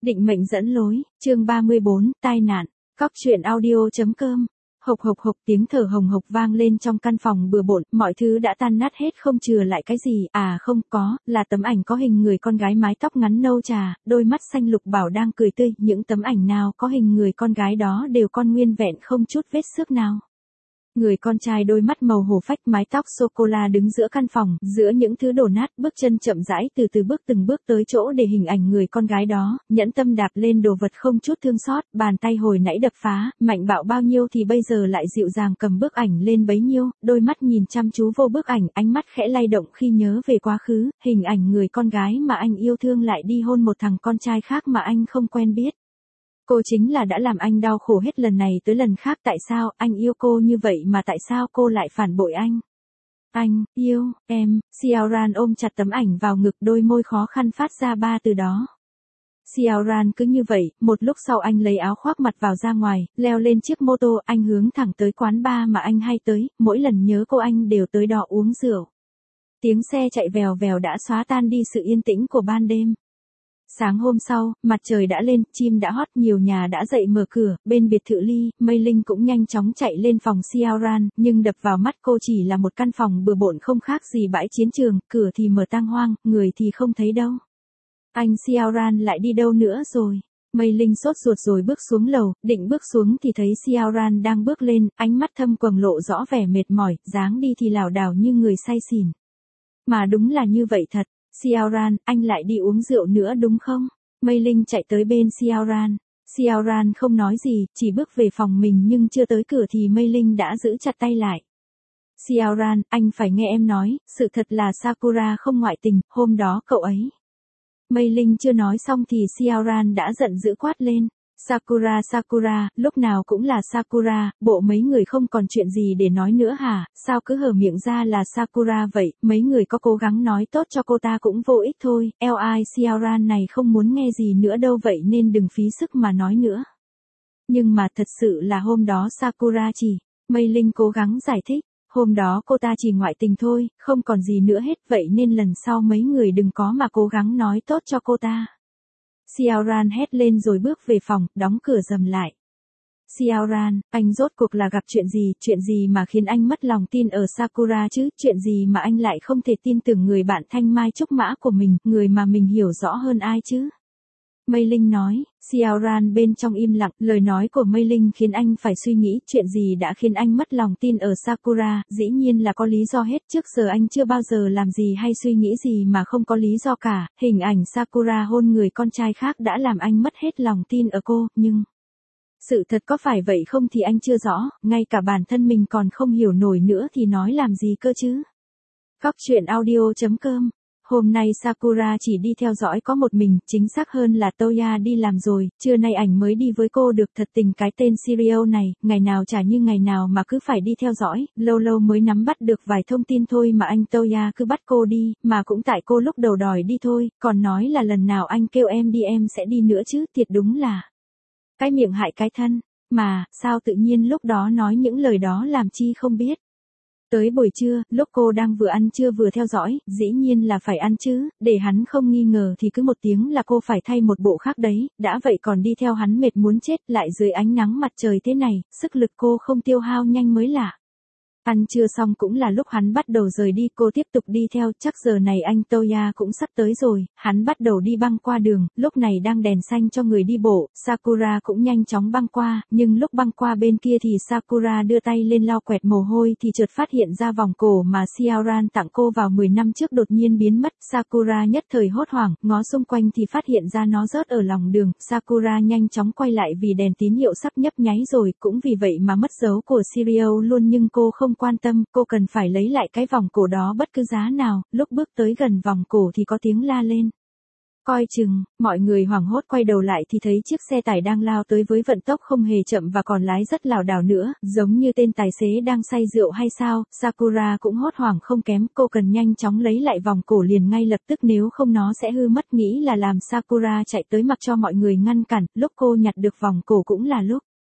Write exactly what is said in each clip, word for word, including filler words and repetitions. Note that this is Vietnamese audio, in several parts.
Định mệnh dẫn lối, chương ba mươi bốn, tai nạn. Cóc truyện audio.com. Hộc hộc hộc, tiếng thở hồng hộc vang lên trong căn phòng bừa bộn, mọi thứ đã tan nát hết không chừa lại cái gì, à không có, là tấm ảnh có hình người con gái mái tóc ngắn nâu trà, đôi mắt xanh lục bảo đang cười tươi, những tấm ảnh nào có hình người con gái đó đều con nguyên vẹn không chút vết xước nào. Người con trai đôi mắt màu hổ phách mái tóc sô-cô-la đứng giữa căn phòng, giữa những thứ đổ nát, bước chân chậm rãi từ từ bước từng bước tới chỗ để hình ảnh người con gái đó, nhẫn tâm đạp lên đồ vật không chút thương xót, bàn tay hồi nãy đập phá, mạnh bạo bao nhiêu thì bây giờ lại dịu dàng cầm bức ảnh lên bấy nhiêu, đôi mắt nhìn chăm chú vô bức ảnh, ánh mắt khẽ lay động khi nhớ về quá khứ, hình ảnh người con gái mà anh yêu thương lại đi hôn một thằng con trai khác mà anh không quen biết. Cô chính là đã làm anh đau khổ hết lần này tới lần khác, tại sao anh yêu cô như vậy mà tại sao cô lại phản bội anh? Anh, yêu, em, Xiaoran ôm chặt tấm ảnh vào ngực, đôi môi khó khăn phát ra ba từ đó. Xiaoran cứ như vậy, một lúc sau anh lấy áo khoác mặt vào ra ngoài, leo lên chiếc mô tô, anh hướng thẳng tới quán bar mà anh hay tới, mỗi lần nhớ cô anh đều tới đó uống rượu. Tiếng xe chạy vèo vèo đã xóa tan đi sự yên tĩnh của ban đêm. Sáng hôm sau, mặt trời đã lên, chim đã hót, nhiều nhà đã dậy mở cửa, bên biệt thự Ly, Mây Linh cũng nhanh chóng chạy lên phòng Xiaoran, nhưng đập vào mắt cô chỉ là một căn phòng bừa bộn không khác gì bãi chiến trường, cửa thì mở tang hoang, người thì không thấy đâu. Anh Xiaoran lại đi đâu nữa rồi? Mây Linh sốt ruột rồi bước xuống lầu, định bước xuống thì thấy Xiaoran đang bước lên, ánh mắt thâm quầng lộ rõ vẻ mệt mỏi, dáng đi thì lảo đảo như người say xỉn. Mà đúng là như vậy thật. Xiaoran, anh lại đi uống rượu nữa đúng không? Mây Linh chạy tới bên Xiaoran. Xiaoran không nói gì, chỉ bước về phòng mình nhưng chưa tới cửa thì Mây Linh đã giữ chặt tay lại. Xiaoran, anh phải nghe em nói, sự thật là Sakura không ngoại tình, hôm đó cậu ấy. Mây Linh chưa nói xong thì Xiaoran đã giận dữ quát lên. Sakura Sakura, lúc nào cũng là Sakura, bộ mấy người không còn chuyện gì để nói nữa hả, sao cứ hở miệng ra là Sakura vậy, mấy người có cố gắng nói tốt cho cô ta cũng vô ích thôi, eo ai Xiaoran này không muốn nghe gì nữa đâu vậy nên đừng phí sức mà nói nữa. Nhưng mà thật sự là hôm đó Sakura chỉ, Mây Linh cố gắng giải thích, hôm đó cô ta chỉ ngoại tình thôi, không còn gì nữa hết vậy nên lần sau mấy người đừng có mà cố gắng nói tốt cho cô ta. Xiaoran hét lên rồi bước về phòng, đóng cửa rầm lại. Xiaoran, anh rốt cuộc là gặp chuyện gì, chuyện gì mà khiến anh mất lòng tin ở Sakura chứ, chuyện gì mà anh lại không thể tin tưởng người bạn thanh mai trúc mã của mình, người mà mình hiểu rõ hơn ai chứ? Mây Linh nói, Xiaoran bên trong im lặng, lời nói của Mây Linh khiến anh phải suy nghĩ, chuyện gì đã khiến anh mất lòng tin ở Sakura, dĩ nhiên là có lý do hết, trước giờ anh chưa bao giờ làm gì hay suy nghĩ gì mà không có lý do cả, hình ảnh Sakura hôn người con trai khác đã làm anh mất hết lòng tin ở cô, nhưng... Sự thật có phải vậy không thì anh chưa rõ, ngay cả bản thân mình còn không hiểu nổi nữa thì nói làm gì cơ chứ. Cóc truyện audio.com. Hôm nay Sakura chỉ đi theo dõi có một mình, chính xác hơn là Toya đi làm rồi, trưa nay ảnh mới đi với cô được, thật tình cái tên Sirio này, ngày nào chả như ngày nào mà cứ phải đi theo dõi, lâu lâu mới nắm bắt được vài thông tin thôi mà anh Toya cứ bắt cô đi, mà cũng tại cô lúc đầu đòi đi thôi, còn nói là lần nào anh kêu em đi em sẽ đi nữa chứ, thiệt đúng là cái miệng hại cái thân, mà, sao tự nhiên lúc đó nói những lời đó làm chi không biết. Tới buổi trưa, lúc cô đang vừa ăn trưa vừa theo dõi, dĩ nhiên là phải ăn chứ, để hắn không nghi ngờ thì cứ một tiếng là cô phải thay một bộ khác đấy, đã vậy còn đi theo hắn mệt muốn chết, lại dưới ánh nắng mặt trời thế này, sức lực cô không tiêu hao nhanh mới lạ. Ăn trưa xong cũng là lúc hắn bắt đầu rời đi, cô tiếp tục đi theo, chắc giờ này anh Toya cũng sắp tới rồi, hắn bắt đầu đi băng qua đường, lúc này đang đèn xanh cho người đi bộ, Sakura cũng nhanh chóng băng qua, nhưng lúc băng qua bên kia thì Sakura đưa tay lên lau quẹt mồ hôi thì chợt phát hiện ra vòng cổ mà Xiaoran tặng cô vào mười năm trước đột nhiên biến mất, Sakura nhất thời hốt hoảng, ngó xung quanh thì phát hiện ra nó rớt ở lòng đường, Sakura nhanh chóng quay lại vì đèn tín hiệu sắp nhấp nháy rồi, cũng vì vậy mà mất dấu của Sirio luôn nhưng cô không quan tâm, cô cần phải lấy lại cái vòng cổ đó bất cứ giá nào, lúc bước tới gần vòng cổ thì có tiếng la lên. Coi chừng, mọi người hoảng hốt quay đầu lại thì thấy chiếc xe tải đang lao tới với vận tốc không hề chậm và còn lái rất lảo đảo nữa, giống như tên tài xế đang say rượu hay sao, Sakura cũng hốt hoảng không kém, cô cần nhanh chóng lấy lại vòng cổ liền ngay lập tức nếu không nó sẽ hư mất, nghĩ là làm Sakura chạy tới mặc cho mọi người ngăn cản, lúc cô nhặt được vòng cổ cũng là lúc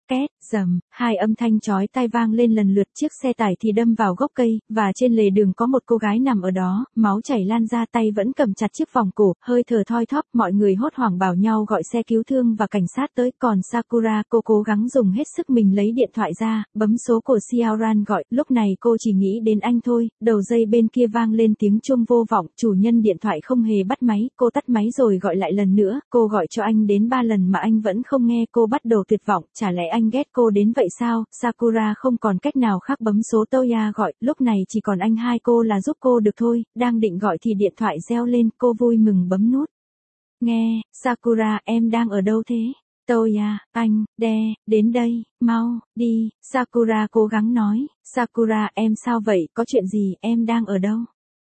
két, rầm, hai âm thanh chói tai vang lên lần lượt, chiếc xe tải thì đâm vào gốc cây, và trên lề đường có một cô gái nằm ở đó, máu chảy lan ra, tay vẫn cầm chặt chiếc vòng cổ, hơi thở thoi thóp, mọi người hốt hoảng bảo nhau gọi xe cứu thương và cảnh sát tới, còn Sakura, cô cố gắng dùng hết sức mình lấy điện thoại ra, bấm số của Xiaoran gọi, lúc này cô chỉ nghĩ đến anh thôi, đầu dây bên kia vang lên tiếng chuông vô vọng, chủ nhân điện thoại không hề bắt máy, cô tắt máy rồi gọi lại lần nữa, cô gọi cho anh đến ba lần mà anh vẫn không nghe, cô bắt đầu tuyệt vọng, chả lẽ anh ghét cô đến vậy sao? Sakura không còn cách nào khác bấm số Toya gọi, lúc này chỉ còn anh hai cô là giúp cô được thôi, đang định gọi thì điện thoại reo lên, cô vui mừng bấm nút. Nghe, Sakura, em đang ở đâu thế? Toya, anh, đe, đến đây, mau, đi, Sakura cố gắng nói, Sakura em sao vậy, có chuyện gì, em đang ở đâu?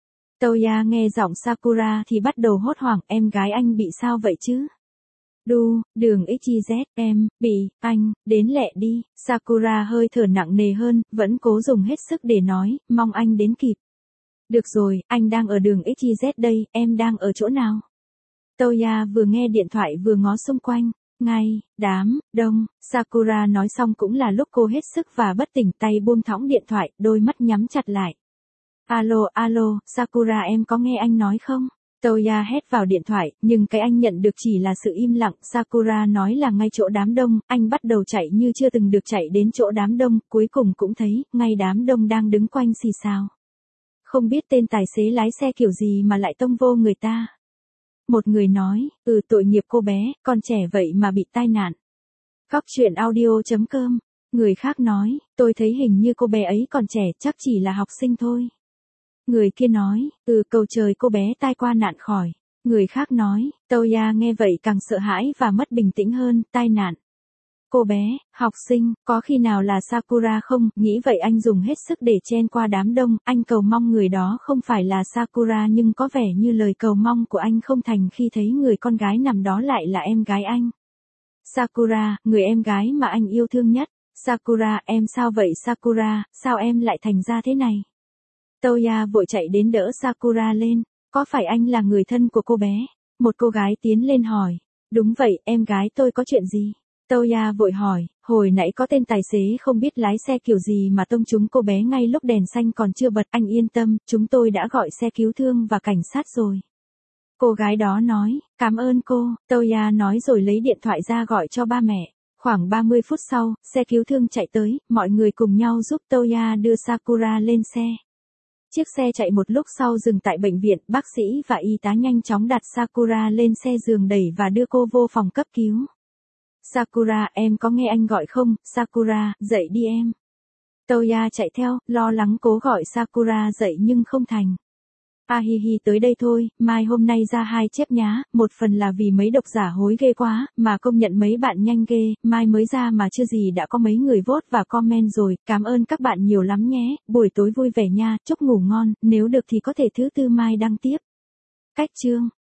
Toya nghe giọng Sakura thì bắt đầu hốt hoảng, em gái anh bị sao vậy chứ? Đu, đường ích zét, em, bị, anh, đến lẹ đi, Sakura hơi thở nặng nề hơn, vẫn cố dùng hết sức để nói, mong anh đến kịp. Được rồi, anh đang ở đường ích zét đây, em đang ở chỗ nào? Toya vừa nghe điện thoại vừa ngó xung quanh, ngay, đám, đông, Sakura nói xong cũng là lúc cô hết sức và bất tỉnh, tay buông thõng điện thoại, đôi mắt nhắm chặt lại. Alo, alo, Sakura em có nghe anh nói không? Toya hét vào điện thoại, nhưng cái anh nhận được chỉ là sự im lặng, Sakura nói là ngay chỗ đám đông, anh bắt đầu chạy như chưa từng được chạy đến chỗ đám đông, cuối cùng cũng thấy, ngay đám đông đang đứng quanh xì xào. Không biết tên tài xế lái xe kiểu gì mà lại tông vô người ta. Một người nói, ừ tội nghiệp cô bé, còn trẻ vậy mà bị tai nạn. Góc truyện audio chấm com. Người khác nói, tôi thấy hình như cô bé ấy còn trẻ, chắc chỉ là học sinh thôi. Người kia nói, ừ cầu trời cô bé tai qua nạn khỏi. Người khác nói, Toya nghe vậy càng sợ hãi và mất bình tĩnh hơn, tai nạn. Cô bé, học sinh, có khi nào là Sakura không? Nghĩ vậy anh dùng hết sức để chen qua đám đông, anh cầu mong người đó không phải là Sakura, nhưng có vẻ như lời cầu mong của anh không thành khi thấy người con gái nằm đó lại là em gái anh. Sakura, người em gái mà anh yêu thương nhất. Sakura, em sao vậy Sakura, sao em lại thành ra thế này? Toya vội chạy đến đỡ Sakura lên, có phải anh là người thân của cô bé? Một cô gái tiến lên hỏi, đúng vậy, em gái tôi có chuyện gì? Toya vội hỏi, hồi nãy có tên tài xế không biết lái xe kiểu gì mà tông trúng cô bé ngay lúc đèn xanh còn chưa bật, anh yên tâm, chúng tôi đã gọi xe cứu thương và cảnh sát rồi. Cô gái đó nói, cảm ơn cô, Toya nói rồi lấy điện thoại ra gọi cho ba mẹ. Khoảng ba mươi phút sau, xe cứu thương chạy tới, mọi người cùng nhau giúp Toya đưa Sakura lên xe. Chiếc xe chạy một lúc sau dừng tại bệnh viện, bác sĩ và y tá nhanh chóng đặt Sakura lên xe giường đẩy và đưa cô vô phòng cấp cứu. Sakura, em có nghe anh gọi không? Sakura, dậy đi em. Toya chạy theo, lo lắng cố gọi Sakura dậy nhưng không thành. A hi hi tới đây thôi, mai hôm nay ra hai chép nhá, một phần là vì mấy độc giả hối ghê quá, mà công nhận mấy bạn nhanh ghê, mai mới ra mà chưa gì đã có mấy người vote và comment rồi, cảm ơn các bạn nhiều lắm nhé, buổi tối vui vẻ nha, chúc ngủ ngon, nếu được thì có thể thứ tư mai đăng tiếp. Cách chương